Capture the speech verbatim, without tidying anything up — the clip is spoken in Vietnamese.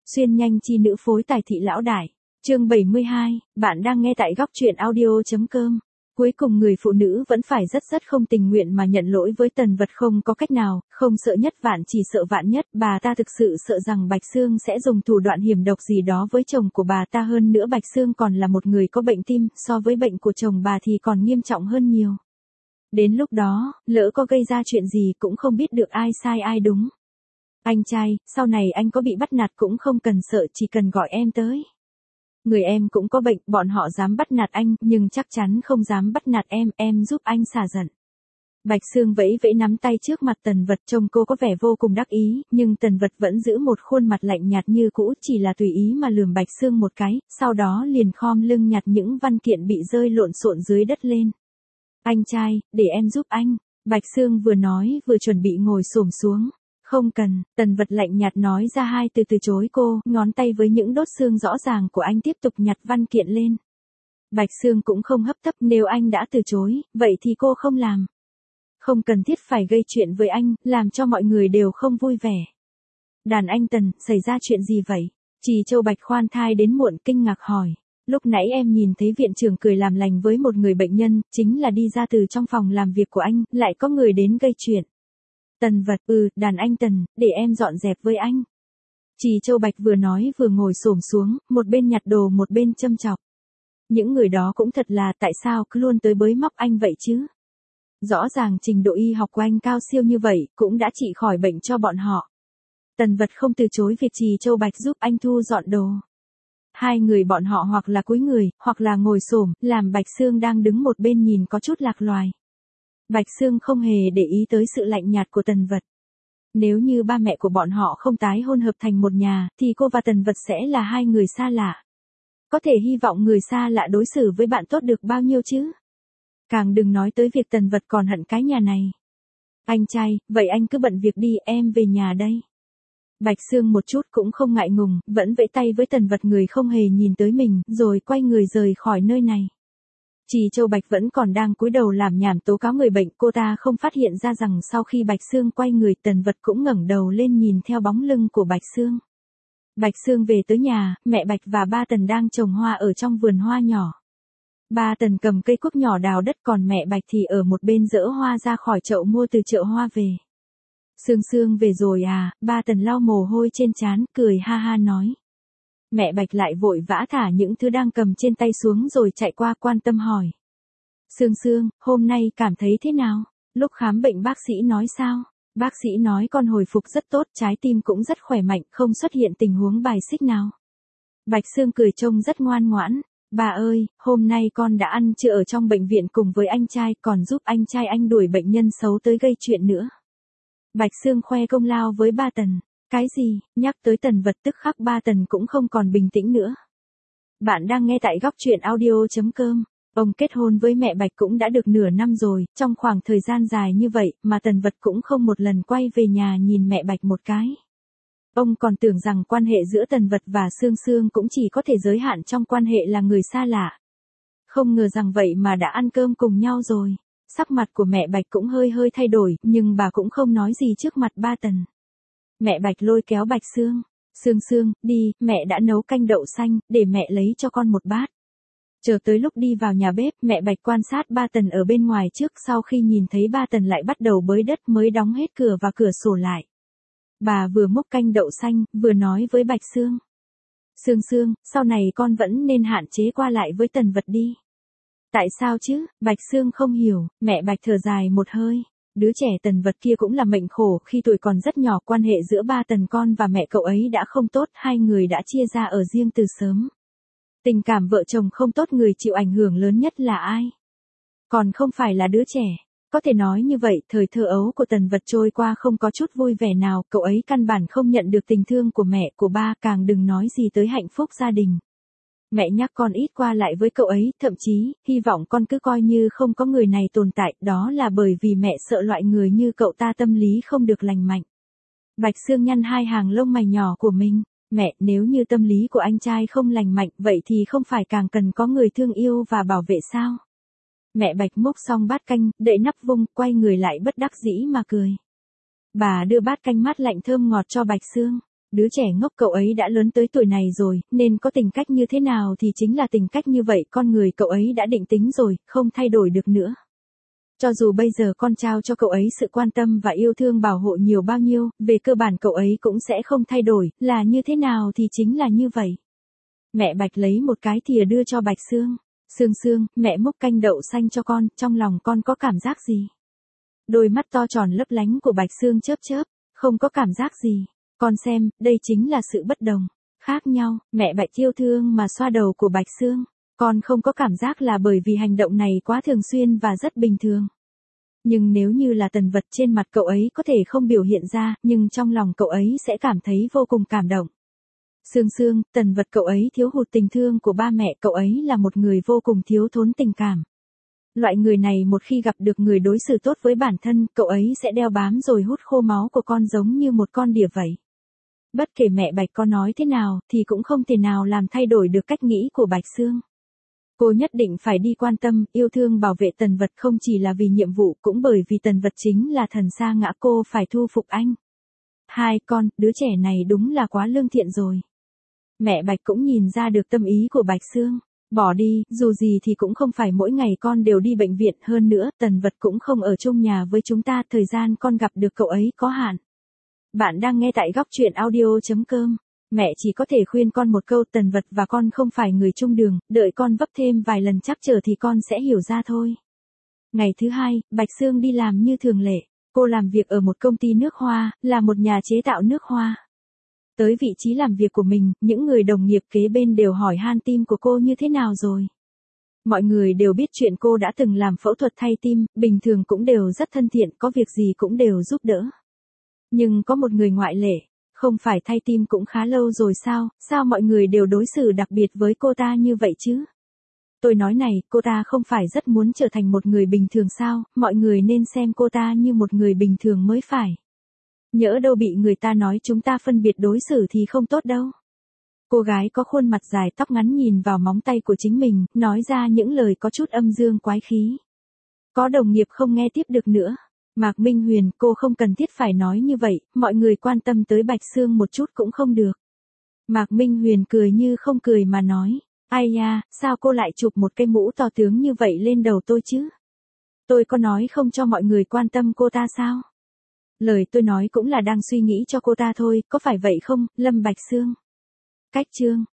Xuyên nhanh chi nữ phối tài thị lão đại. Chương bảy mươi hai, bạn đang nghe tại góc truyện audio.com. Cuối cùng người phụ nữ vẫn phải rất rất không tình nguyện mà nhận lỗi với Tần Vật, không có cách nào, không sợ nhất vạn chỉ sợ vạn nhất, bà ta thực sự sợ rằng Bạch Sương sẽ dùng thủ đoạn hiểm độc gì đó với chồng của bà ta, hơn nữa Bạch Sương còn là một người có bệnh tim, so với bệnh của chồng bà thì còn nghiêm trọng hơn nhiều. Đến lúc đó, lỡ có gây ra chuyện gì cũng không biết được ai sai ai đúng. Anh trai, sau này anh có bị bắt nạt cũng không cần sợ, chỉ cần gọi em tới. Người em cũng có bệnh, bọn họ dám bắt nạt anh, nhưng chắc chắn không dám bắt nạt em, em giúp anh xả giận. Bạch Sương vẫy vẫy nắm tay trước mặt Tần Vật, trông cô có vẻ vô cùng đắc ý, nhưng Tần Vật vẫn giữ một khuôn mặt lạnh nhạt như cũ, chỉ là tùy ý mà lườm Bạch Sương một cái, sau đó liền khom lưng nhặt những văn kiện bị rơi lộn xộn dưới đất lên. Anh trai, để em giúp anh. Bạch Sương vừa nói vừa chuẩn bị ngồi xổm xuống. Không cần, Tần Vật lạnh nhạt nói ra hai từ từ chối cô, ngón tay với những đốt xương rõ ràng của anh tiếp tục nhặt văn kiện lên. Bạch Sương cũng không hấp tấp, nếu anh đã từ chối, vậy thì cô không làm. Không cần thiết phải gây chuyện với anh, làm cho mọi người đều không vui vẻ. Đàn anh Tần, xảy ra chuyện gì vậy? Trì Châu Bạch khoan thai đến muộn kinh ngạc hỏi. Lúc nãy em nhìn thấy viện trưởng cười làm lành với một người bệnh nhân, chính là đi ra từ trong phòng làm việc của anh, lại có người đến gây chuyện. Tần Vật, ừ, đàn anh Tần, để em dọn dẹp với anh. Trì Châu Bạch vừa nói vừa ngồi xổm xuống, một bên nhặt đồ một bên châm chọc. Những người đó cũng thật là, tại sao cứ luôn tới bới móc anh vậy chứ? Rõ ràng trình độ y học của anh cao siêu như vậy, cũng đã trị khỏi bệnh cho bọn họ. Tần Vật không từ chối việc Trì Châu Bạch giúp anh thu dọn đồ. Hai người bọn họ hoặc là cúi người, hoặc là ngồi xổm, làm Bạch Sương đang đứng một bên nhìn có chút lạc loài. Bạch Sương không hề để ý tới sự lạnh nhạt của Tần Vật. Nếu như ba mẹ của bọn họ không tái hôn hợp thành một nhà, thì cô và Tần Vật sẽ là hai người xa lạ. Có thể hy vọng người xa lạ đối xử với bạn tốt được bao nhiêu chứ? Càng đừng nói tới việc Tần Vật còn hận cái nhà này. Anh trai, vậy anh cứ bận việc đi, em về nhà đây. Bạch Sương một chút cũng không ngại ngùng, vẫn vẫy tay với Tần Vật, người không hề nhìn tới mình, rồi quay người rời khỏi nơi này. Trì Châu Bạch vẫn còn đang cúi đầu làm nhảm tố cáo người bệnh, cô ta không phát hiện ra rằng sau khi Bạch Sương quay người, Tần Vật cũng ngẩng đầu lên nhìn theo bóng lưng của Bạch Sương. Bạch Sương về tới nhà, mẹ Bạch và ba Tần đang trồng hoa ở trong vườn hoa nhỏ. Ba Tần cầm cây cuốc nhỏ đào đất, còn mẹ Bạch thì ở một bên dỡ hoa ra khỏi chậu mua từ chợ hoa về. Sương Sương về rồi à? Ba Tần lau mồ hôi trên trán, cười ha ha nói. Mẹ Bạch lại vội vã thả những thứ đang cầm trên tay xuống rồi chạy qua quan tâm hỏi. Sương Sương, hôm nay cảm thấy thế nào? Lúc khám bệnh bác sĩ nói sao? Bác sĩ nói con hồi phục rất tốt, trái tim cũng rất khỏe mạnh, không xuất hiện tình huống bài xích nào. Bạch Sương cười trông rất ngoan ngoãn. Bà ơi, hôm nay con đã ăn trưa ở trong bệnh viện cùng với anh trai, còn giúp anh trai anh đuổi bệnh nhân xấu tới gây chuyện nữa. Bạch Sương khoe công lao với ba Tần. Cái gì? Nhắc tới Tần Vật tức khắc ba Tần cũng không còn bình tĩnh nữa. Bạn đang nghe tại góc truyện audio.com. Ông kết hôn với mẹ Bạch cũng đã được nửa năm rồi, trong khoảng thời gian dài như vậy mà Tần Vật cũng không một lần quay về nhà nhìn mẹ Bạch một cái. Ông còn tưởng rằng quan hệ giữa Tần Vật và Sương Sương cũng chỉ có thể giới hạn trong quan hệ là người xa lạ. Không ngờ rằng vậy mà đã ăn cơm cùng nhau rồi. Sắc mặt của mẹ Bạch cũng hơi hơi thay đổi, nhưng bà cũng không nói gì trước mặt ba Tần. Mẹ Bạch lôi kéo Bạch Sương. Sương Sương, đi, mẹ đã nấu canh đậu xanh, để mẹ lấy cho con một bát. Chờ tới lúc đi vào nhà bếp, mẹ Bạch quan sát ba Tần ở bên ngoài trước, sau khi nhìn thấy ba Tần lại bắt đầu bới đất mới đóng hết cửa và cửa sổ lại. Bà vừa múc canh đậu xanh, vừa nói với Bạch Sương. Sương Sương, sau này con vẫn nên hạn chế qua lại với Tần Vật đi. Tại sao chứ? Bạch Sương không hiểu, mẹ Bạch thở dài một hơi. Đứa trẻ Tần Vật kia cũng là mệnh khổ, khi tuổi còn rất nhỏ quan hệ giữa ba Tần con và mẹ cậu ấy đã không tốt, hai người đã chia ra ở riêng từ sớm. Tình cảm vợ chồng không tốt, người chịu ảnh hưởng lớn nhất là ai? Còn không phải là đứa trẻ. Có thể nói như vậy, thời thơ ấu của Tần Vật trôi qua không có chút vui vẻ nào, cậu ấy căn bản không nhận được tình thương của mẹ, của ba, càng đừng nói gì tới hạnh phúc gia đình. Mẹ nhắc con ít qua lại với cậu ấy, thậm chí, hy vọng con cứ coi như không có người này tồn tại, đó là bởi vì mẹ sợ loại người như cậu ta tâm lý không được lành mạnh. Bạch Sương nhăn hai hàng lông mày nhỏ của mình. Mẹ, nếu như tâm lý của anh trai không lành mạnh, vậy thì không phải càng cần có người thương yêu và bảo vệ sao? Mẹ Bạch múc xong bát canh, đậy nắp vung, quay người lại bất đắc dĩ mà cười. Bà đưa bát canh mát lạnh thơm ngọt cho Bạch Sương. Đứa trẻ ngốc cậu ấy đã lớn tới tuổi này rồi, nên có tính cách như thế nào thì chính là tính cách như vậy, con người cậu ấy đã định tính rồi, không thay đổi được nữa. Cho dù bây giờ con trao cho cậu ấy sự quan tâm và yêu thương bảo hộ nhiều bao nhiêu, về cơ bản cậu ấy cũng sẽ không thay đổi, là như thế nào thì chính là như vậy. Mẹ Bạch lấy một cái thìa đưa cho Bạch Sương. Sương Sương, mẹ múc canh đậu xanh cho con, trong lòng con có cảm giác gì? Đôi mắt to tròn lấp lánh của Bạch Sương chớp chớp, không có cảm giác gì. Con xem, đây chính là sự bất đồng, khác nhau. Mẹ Bạch yêu thương mà xoa đầu của Bạch Sương. Con không có cảm giác là bởi vì hành động này quá thường xuyên và rất bình thường. Nhưng nếu như là Tần Vật, trên mặt cậu ấy có thể không biểu hiện ra, nhưng trong lòng cậu ấy sẽ cảm thấy vô cùng cảm động. Sương Sương, Tần Vật cậu ấy thiếu hụt tình thương của ba mẹ, cậu ấy là một người vô cùng thiếu thốn tình cảm. Loại người này một khi gặp được người đối xử tốt với bản thân, cậu ấy sẽ đeo bám rồi hút khô máu của con giống như một con đỉa vậy. Bất kể mẹ Bạch có nói thế nào, thì cũng không thể nào làm thay đổi được cách nghĩ của Bạch Sương. Cô nhất định phải đi quan tâm, yêu thương bảo vệ Tần Vật, không chỉ là vì nhiệm vụ, cũng bởi vì Tần Vật chính là thần sa ngã, cô phải thu phục anh. Hai con, đứa trẻ này đúng là quá lương thiện rồi. Mẹ Bạch cũng nhìn ra được tâm ý của Bạch Sương. Bỏ đi, dù gì thì cũng không phải mỗi ngày con đều đi bệnh viện, hơn nữa, Tần Vật cũng không ở chung nhà với chúng ta, thời gian con gặp được cậu ấy có hạn. Bạn đang nghe tại góc truyện audio chấm com. Mẹ chỉ có thể khuyên con một câu, Tần Vật và con không phải người chung đường, đợi con vấp thêm vài lần chắc chờ thì con sẽ hiểu ra thôi. Ngày thứ hai, Bạch Sương đi làm như thường lệ. Cô làm việc ở một công ty nước hoa, là một nhà chế tạo nước hoa. Tới vị trí làm việc của mình, những người đồng nghiệp kế bên đều hỏi han tim của cô như thế nào rồi. Mọi người đều biết chuyện cô đã từng làm phẫu thuật thay tim, bình thường cũng đều rất thân thiện, có việc gì cũng đều giúp đỡ. Nhưng có một người ngoại lệ, không phải thay tim cũng khá lâu rồi sao, sao mọi người đều đối xử đặc biệt với cô ta như vậy chứ? Tôi nói này, cô ta không phải rất muốn trở thành một người bình thường sao, mọi người nên xem cô ta như một người bình thường mới phải. Nhỡ đâu bị người ta nói chúng ta phân biệt đối xử thì không tốt đâu. Cô gái có khuôn mặt dài tóc ngắn nhìn vào móng tay của chính mình, nói ra những lời có chút âm dương quái khí. Có đồng nghiệp không nghe tiếp được nữa. Mạc Minh Huyền, cô không cần thiết phải nói như vậy, mọi người quan tâm tới Bạch Sương một chút cũng không được. Mạc Minh Huyền cười như không cười mà nói, ai da, sao cô lại chụp một cái mũ to tướng như vậy lên đầu tôi chứ? Tôi có nói không cho mọi người quan tâm cô ta sao? Lời tôi nói cũng là đang suy nghĩ cho cô ta thôi, có phải vậy không, Lâm Bạch Sương? Cách chương